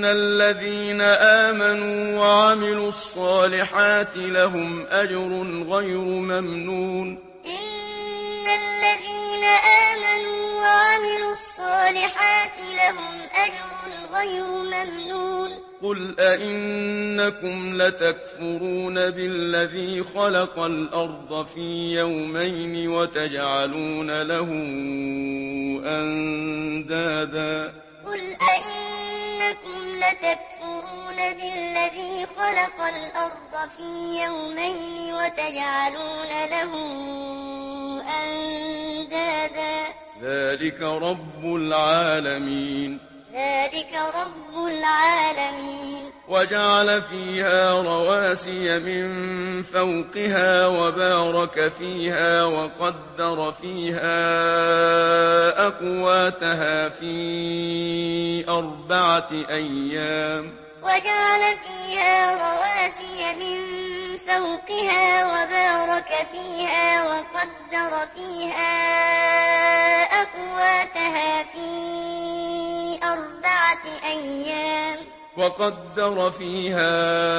الذين آمنوا وعملوا الصالحات لهم أجر غير ممنون إن الذين آمنوا وعملوا الصالحات لهم أجر غير ممنون قل أئنكم لتكفرون بالذي خلق الأرض في يومين وتجعلون له أندادا قل أئنكم لتكفرون بالذي خلق الأرض في يومين وتجعلون له أندادا ذلك رب العالمين ذلك رب العالمين وجعل فيها رواسي من فوقها وبارك فيها وقدر فيها أقواتها في 4 أيام وجعل فيها رواسي من فوقها وبارك فيها وقدر فيها أقواتها في 4 أيام وقدر فيها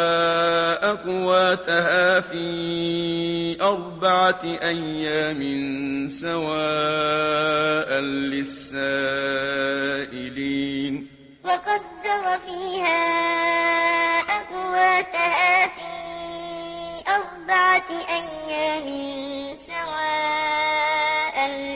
أقواتها في 4 أيام سواء للسائلين وقدر فيها أقواتها في 4 أيام سواء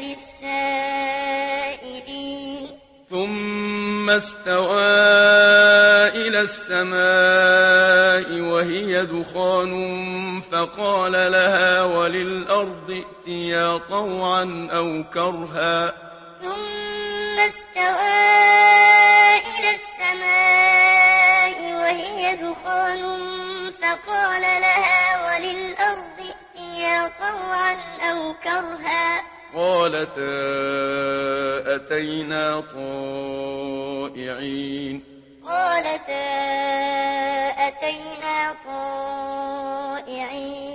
للسائلين ثم استوى إلى السماء وهي دخان فقال لها وللأرض ائتيا طوعا أو كرها ثم استوى إلى السماء وهي دخان فقال لها وللأرض ائتيا طوعا أو كرها قالتا أتينا طائعين قالتا أتينا طائعين